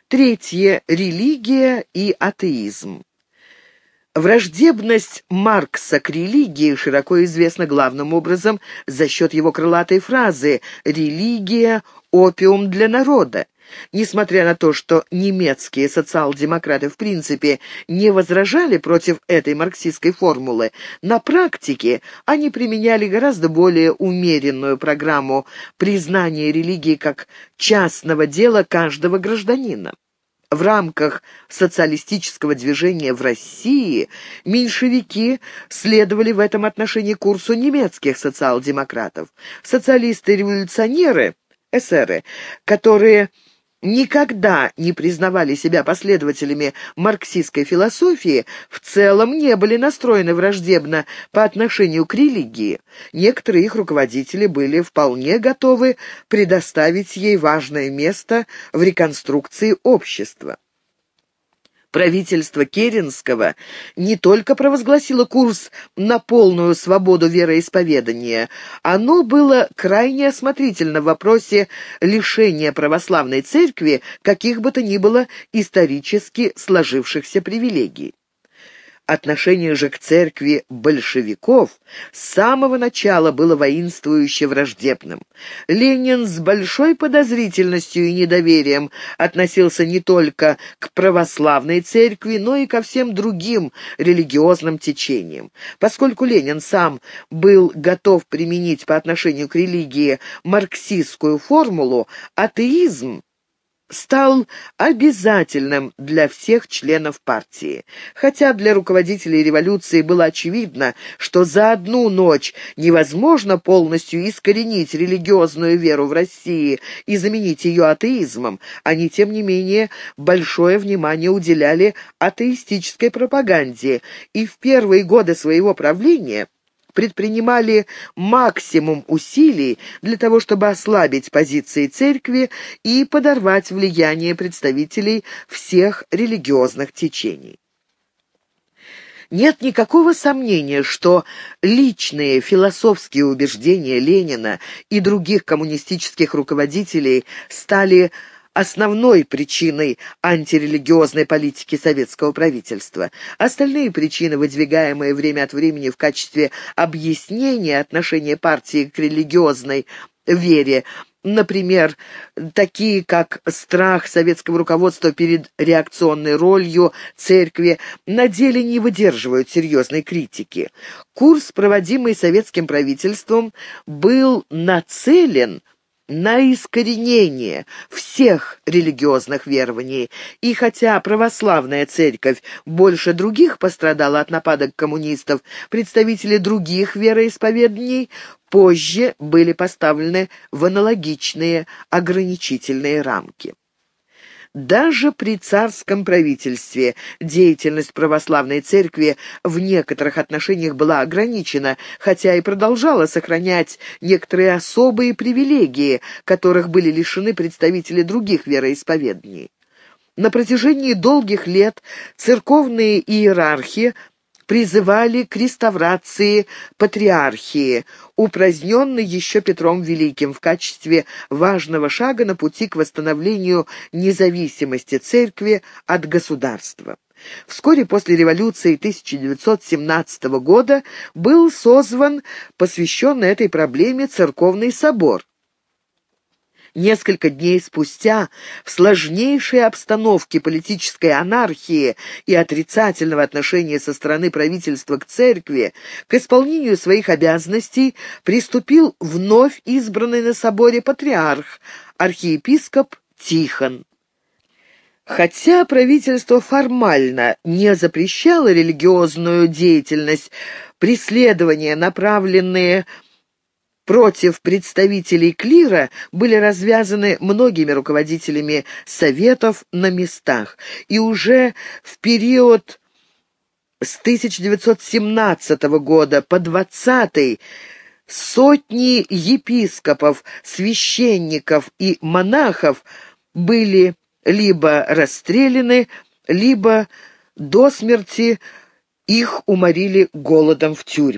Третье. Религия и атеизм. Враждебность Маркса к религии широко известна главным образом за счет его крылатой фразы «религия– опиум для народа». Несмотря на то, что немецкие социал-демократы в принципе не возражали против этой марксистской формулы, на практике они применяли гораздо более умеренную программу признания религии как частного дела каждого гражданина. В рамках социалистического движения в России меньшевики следовали в этом отношении курсу немецких социал-демократов. Социалисты-революционеры, эсеры, которые никогда не признавали себя последователями марксистской философии, в целом не были настроены враждебно по отношению к религии. Некоторые их руководители были вполне готовы предоставить ей важное место в реконструкции общества. Правительство Керенского не только провозгласило курс на полную свободу вероисповедания, оно было крайне осмотрительно в вопросе лишения православной церкви каких бы то ни было исторически сложившихся привилегий. Отношение же к церкви большевиков с самого начала было воинствующе враждебным. Ленин с большой подозрительностью и недоверием относился не только к православной церкви, но и ко всем другим религиозным течениям. Поскольку Ленин сам был готов применить по отношению к религии марксистскую формулу, атеизм стал обязательным для всех членов партии. Хотя для руководителей революции было очевидно, что за одну ночь невозможно полностью искоренить религиозную веру в России и заменить ее атеизмом, они, тем не менее, большое внимание уделяли атеистической пропаганде и в первые годы своего правления предпринимали максимум усилий для того, чтобы ослабить позиции церкви и подорвать влияние представителей всех религиозных течений. Нет никакого сомнения, что личные философские убеждения Ленина и других коммунистических руководителей стали основной причиной антирелигиозной политики советского правительства. Остальные причины, выдвигаемые время от времени в качестве объяснения отношения партии к религиозной вере, например, такие как страх советского руководства перед реакционной ролью церкви, на деле не выдерживают серьезной критики. Курс, проводимый советским правительством, был нацелен на искоренение всех религиозных верований, и хотя православная церковь больше других пострадала от нападок коммунистов, представители других вероисповеданий позже были поставлены в аналогичные ограничительные рамки. Даже при царском правительстве деятельность православной церкви в некоторых отношениях была ограничена, хотя и продолжала сохранять некоторые особые привилегии, которых были лишены представители других вероисповеданий. На протяжении долгих лет церковные иерархи призывали к реставрации патриархии, упраздненной еще Петром Великим в качестве важного шага на пути к восстановлению независимости церкви от государства. Вскоре после революции 1917 года был созван посвященный этой проблеме церковный собор. Несколько дней спустя, в сложнейшей обстановке политической анархии и отрицательного отношения со стороны правительства к церкви, к исполнению своих обязанностей приступил вновь избранный на соборе патриарх, архиепископ Тихон. Хотя правительство формально не запрещало религиозную деятельность, преследования, направленные против представителей клира, были развязаны многими руководителями советов на местах, и уже в период с 1917 года по 20-й сотни епископов, священников и монахов были либо расстреляны, либо до смерти их уморили голодом в тюрьмах.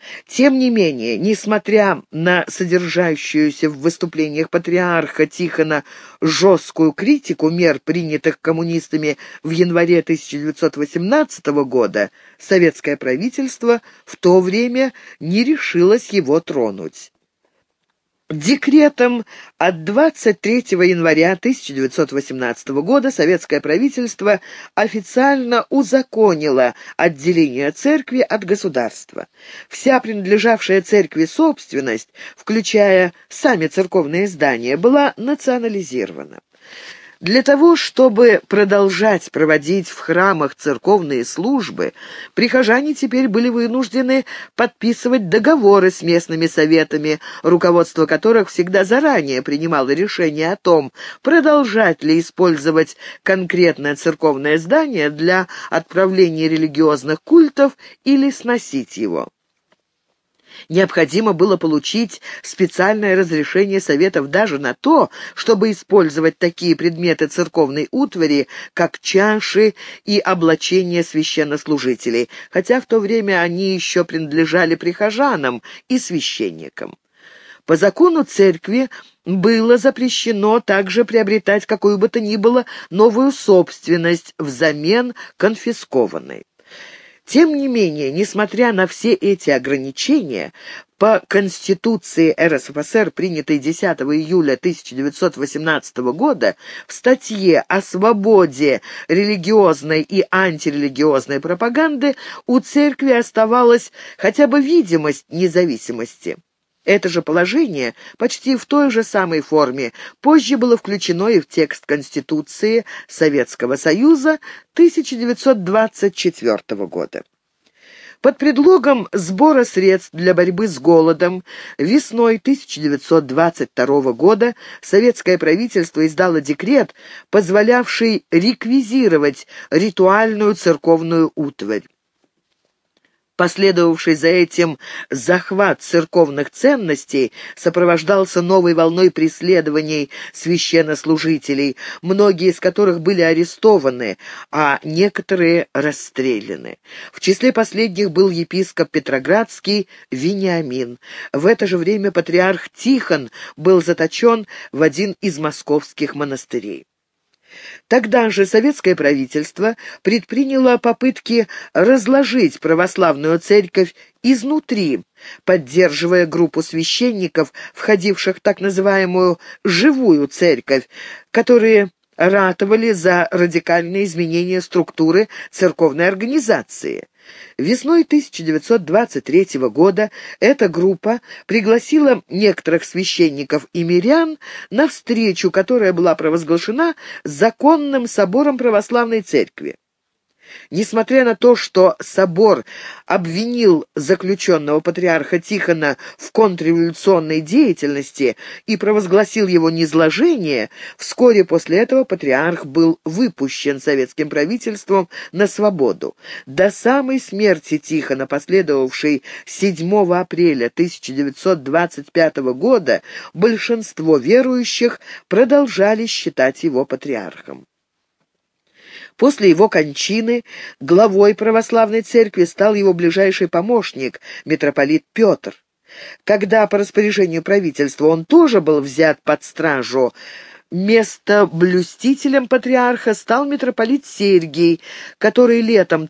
Тем не менее, несмотря на содержащуюся в выступлениях патриарха Тихона жесткую критику мер, принятых коммунистами в январе 1918 года, советское правительство в то время не решилось его тронуть. Декретом от 23 января 1918 года советское правительство официально узаконило отделение церкви от государства. Вся принадлежавшая церкви собственность, включая сами церковные здания, была национализирована. Для того, чтобы продолжать проводить в храмах церковные службы, прихожане теперь были вынуждены подписывать договоры с местными советами, руководство которых всегда заранее принимало решение о том, продолжать ли использовать конкретное церковное здание для отправления религиозных культов или сносить его. Необходимо было получить специальное разрешение советов даже на то, чтобы использовать такие предметы церковной утвари, как чаши и облачения священнослужителей, хотя в то время они еще принадлежали прихожанам и священникам. По закону церкви было запрещено также приобретать какую бы то ни было новую собственность взамен конфискованной. Тем не менее, несмотря на все эти ограничения, по Конституции РСФСР, принятой 10 июля 1918 года, в статье о свободе религиозной и антирелигиозной пропаганды у церкви оставалась хотя бы видимость независимости. Это же положение, почти в той же самой форме, позже было включено и в текст Конституции Советского Союза 1924 года. Под предлогом сбора средств для борьбы с голодом весной 1922 года советское правительство издало декрет, позволявший реквизировать ритуальную церковную утварь. Последовавший за этим захват церковных ценностей сопровождался новой волной преследований священнослужителей, многие из которых были арестованы, а некоторые расстреляны. В числе последних был епископ Петроградский Вениамин. В это же время патриарх Тихон был заточен в один из московских монастырей. Тогда же советское правительство предприняло попытки разложить православную церковь изнутри, поддерживая группу священников, входивших в так называемую «живую церковь», которые ратовали за радикальные изменения структуры церковной организации. Весной 1923 года эта группа пригласила некоторых священников и мирян на встречу, которая была провозглашена законным собором православной церкви. Несмотря на то, что собор обвинил заключенного патриарха Тихона в контрреволюционной деятельности и провозгласил его низложение, вскоре после этого патриарх был выпущен советским правительством на свободу. До самой смерти Тихона, последовавшей 7 апреля 1925 года, большинство верующих продолжали считать его патриархом. После его кончины главой православной церкви стал его ближайший помощник, митрополит Петр. Когда по распоряжению правительства он тоже был взят под стражу, местоблюстителем патриарха стал митрополит Сергий, который летом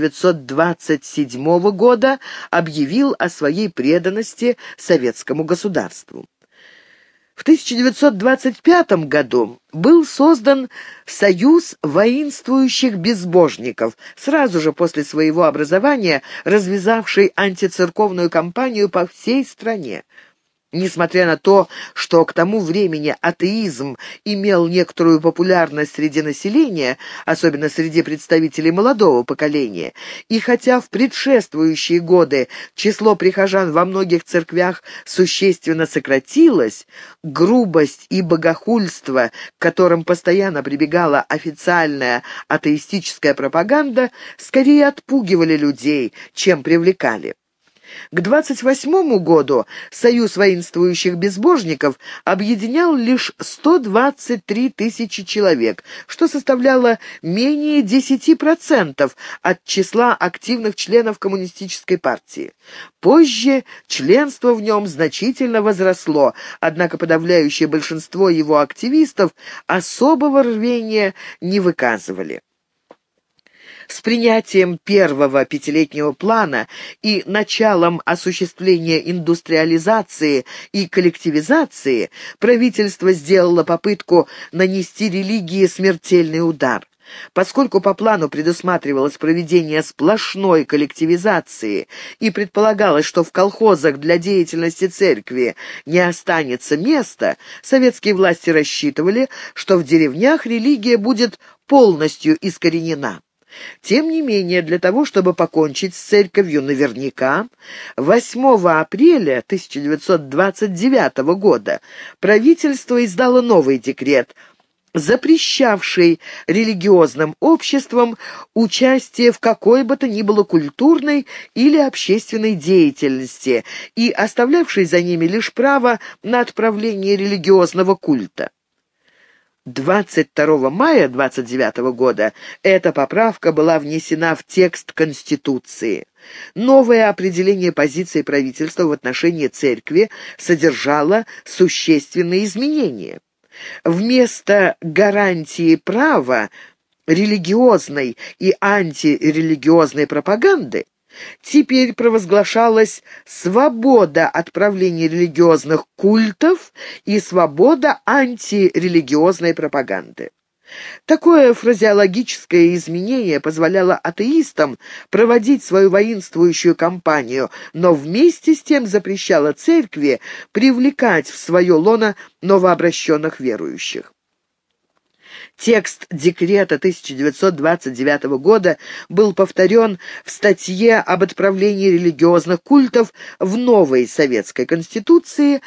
1927 года объявил о своей преданности советскому государству. В 1925 году был создан Союз воинствующих безбожников, сразу же после своего образования развязавший антицерковную кампанию по всей стране. Несмотря на то, что к тому времени атеизм имел некоторую популярность среди населения, особенно среди представителей молодого поколения, и хотя в предшествующие годы число прихожан во многих церквях существенно сократилось, грубость и богохульство, к которым постоянно прибегала официальная атеистическая пропаганда, скорее отпугивали людей, чем привлекали. К 28 году Союз воинствующих безбожников объединял лишь 123 тысячи человек, что составляло менее 10% от числа активных членов Коммунистической партии. Позже членство в нем значительно возросло, однако подавляющее большинство его активистов особого рвения не выказывали. С принятием первого пятилетнего плана и началом осуществления индустриализации и коллективизации правительство сделало попытку нанести религии смертельный удар. Поскольку по плану предусматривалось проведение сплошной коллективизации и предполагалось, что в колхозах для деятельности церкви не останется места, советские власти рассчитывали, что в деревнях религия будет полностью искоренена. Тем не менее, для того, чтобы покончить с церковью наверняка, 8 апреля 1929 года правительство издало новый декрет, запрещавший религиозным обществам участие в какой бы то ни было культурной или общественной деятельности и оставлявший за ними лишь право на отправление религиозного культа. 22 мая 1929 года эта поправка была внесена в текст Конституции. Новое определение позиции правительства в отношении церкви содержало существенные изменения. Вместо гарантии права религиозной и антирелигиозной пропаганды теперь провозглашалась свобода от правления религиозных культов и свобода антирелигиозной пропаганды. Такое фразеологическое изменение позволяло атеистам проводить свою воинствующую кампанию, но вместе с тем запрещало церкви привлекать в свое лоно новообращенных верующих. Текст декрета 1929 года был повторен в статье об отправлении религиозных культов в новой Советской Конституции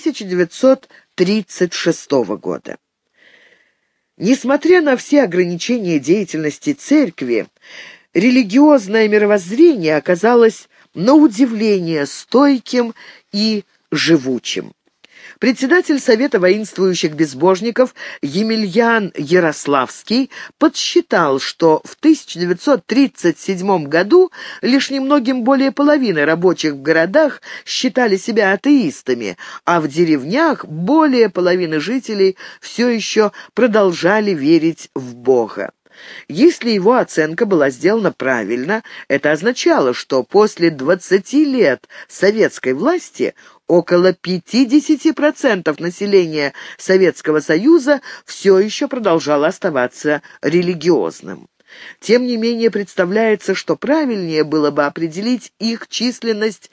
1936 года. Несмотря на все ограничения деятельности церкви, религиозное мировоззрение оказалось на удивление стойким и живучим. Председатель Совета воинствующих безбожников Емельян Ярославский подсчитал, что в 1937 году лишь немногим более половины рабочих в городах считали себя атеистами, а в деревнях более половины жителей все еще продолжали верить в Бога. Если его оценка была сделана правильно, это означало, что после 20 лет советской власти около 50% населения Советского Союза все еще продолжало оставаться религиозным. Тем не менее, представляется, что правильнее было бы определить их численность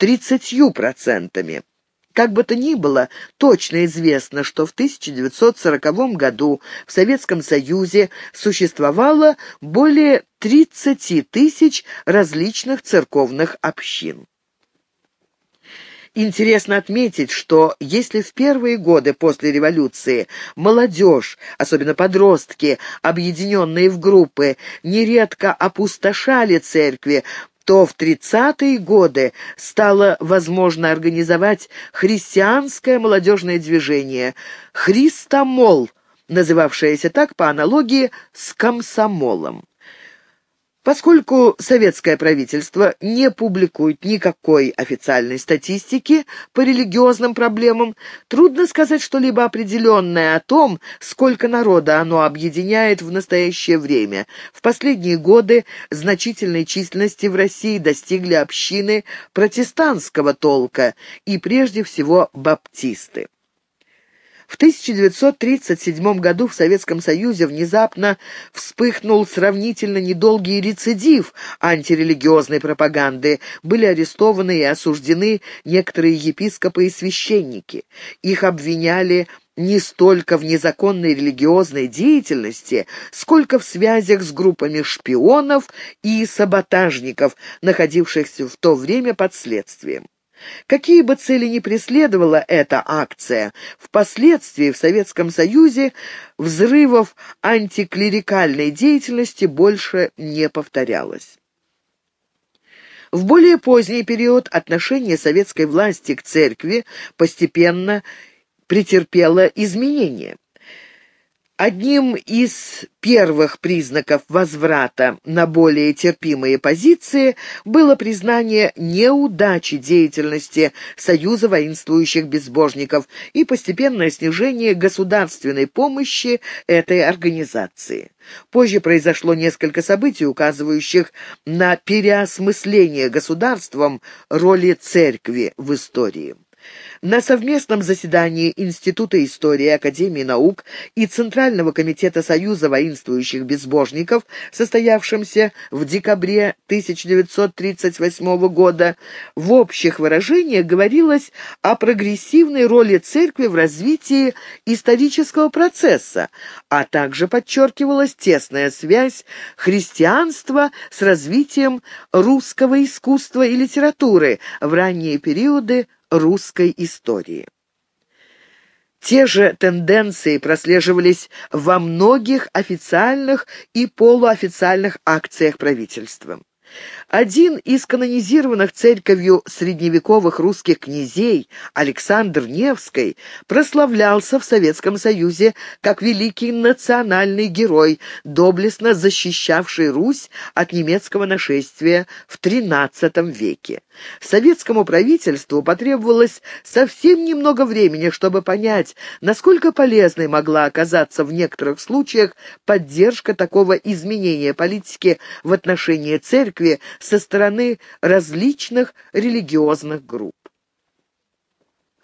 30%. Как бы то ни было, точно известно, что в 1940 году в Советском Союзе существовало более 30 тысяч различных церковных общин. Интересно отметить, что если в первые годы после революции молодежь, особенно подростки, объединенные в группы, нередко опустошали церкви, то в 30-е годы стало возможно организовать христианское молодежное движение «Христомол», называвшееся так по аналогии с комсомолом. Поскольку советское правительство не публикует никакой официальной статистики по религиозным проблемам, трудно сказать что-либо определенное о том, сколько народа оно объединяет в настоящее время. В последние годы значительной численности в России достигли общины протестантского толка и прежде всего баптисты. В 1937 году в Советском Союзе внезапно вспыхнул сравнительно недолгий рецидив антирелигиозной пропаганды. Были арестованы и осуждены некоторые епископы и священники. Их обвиняли не столько в незаконной религиозной деятельности, сколько в связях с группами шпионов и саботажников, находившихся в то время под следствием. Какие бы цели ни преследовала эта акция, впоследствии в Советском Союзе взрывов антиклерикальной деятельности больше не повторялось. В более поздний период отношение советской власти к церкви постепенно претерпело изменения. Одним из первых признаков возврата на более терпимые позиции было признание неудачи деятельности Союза воинствующих безбожников и постепенное снижение государственной помощи этой организации. Позже произошло несколько событий, указывающих на переосмысление государством роли церкви в истории. На совместном заседании Института истории Академии наук и Центрального комитета Союза воинствующих безбожников, состоявшемся в декабре 1938 года, в общих выражениях говорилось о прогрессивной роли церкви в развитии исторического процесса, а также подчеркивалась тесная связь христианства с развитием русского искусства и литературы в ранние периоды русской истории. Те же тенденции прослеживались во многих официальных и полуофициальных акциях правительства. Один из канонизированных церковью средневековых русских князей, Александр Невский, прославлялся в Советском Союзе как великий национальный герой, доблестно защищавший Русь от немецкого нашествия в XIII веке. Советскому правительству потребовалось совсем немного времени, чтобы понять, насколько полезной могла оказаться в некоторых случаях поддержка такого изменения политики в отношении церкви со стороны различных религиозных групп. В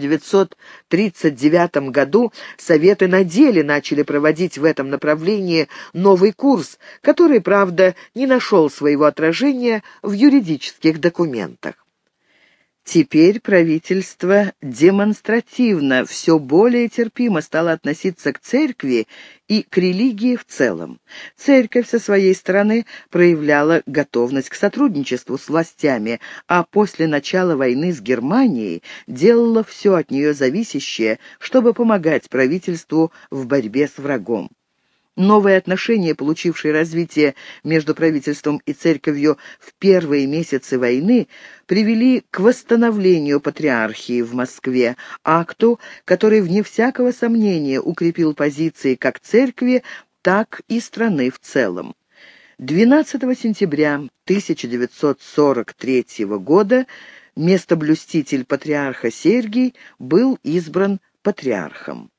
1939 году Советы на деле начали проводить в этом направлении новый курс, который, правда, не нашел своего отражения в юридических документах. Теперь правительство демонстративно все более терпимо стало относиться к церкви и к религии в целом. Церковь со своей стороны проявляла готовность к сотрудничеству с властями, а после начала войны с Германией делала все от нее зависящее, чтобы помогать правительству в борьбе с врагом. Новые отношения, получившие развитие между правительством и церковью в первые месяцы войны, привели к восстановлению патриархии в Москве, акту, который, вне всякого сомнения, укрепил позиции как церкви, так и страны в целом. 12 сентября 1943 года местоблюститель патриарха Сергий был избран патриархом.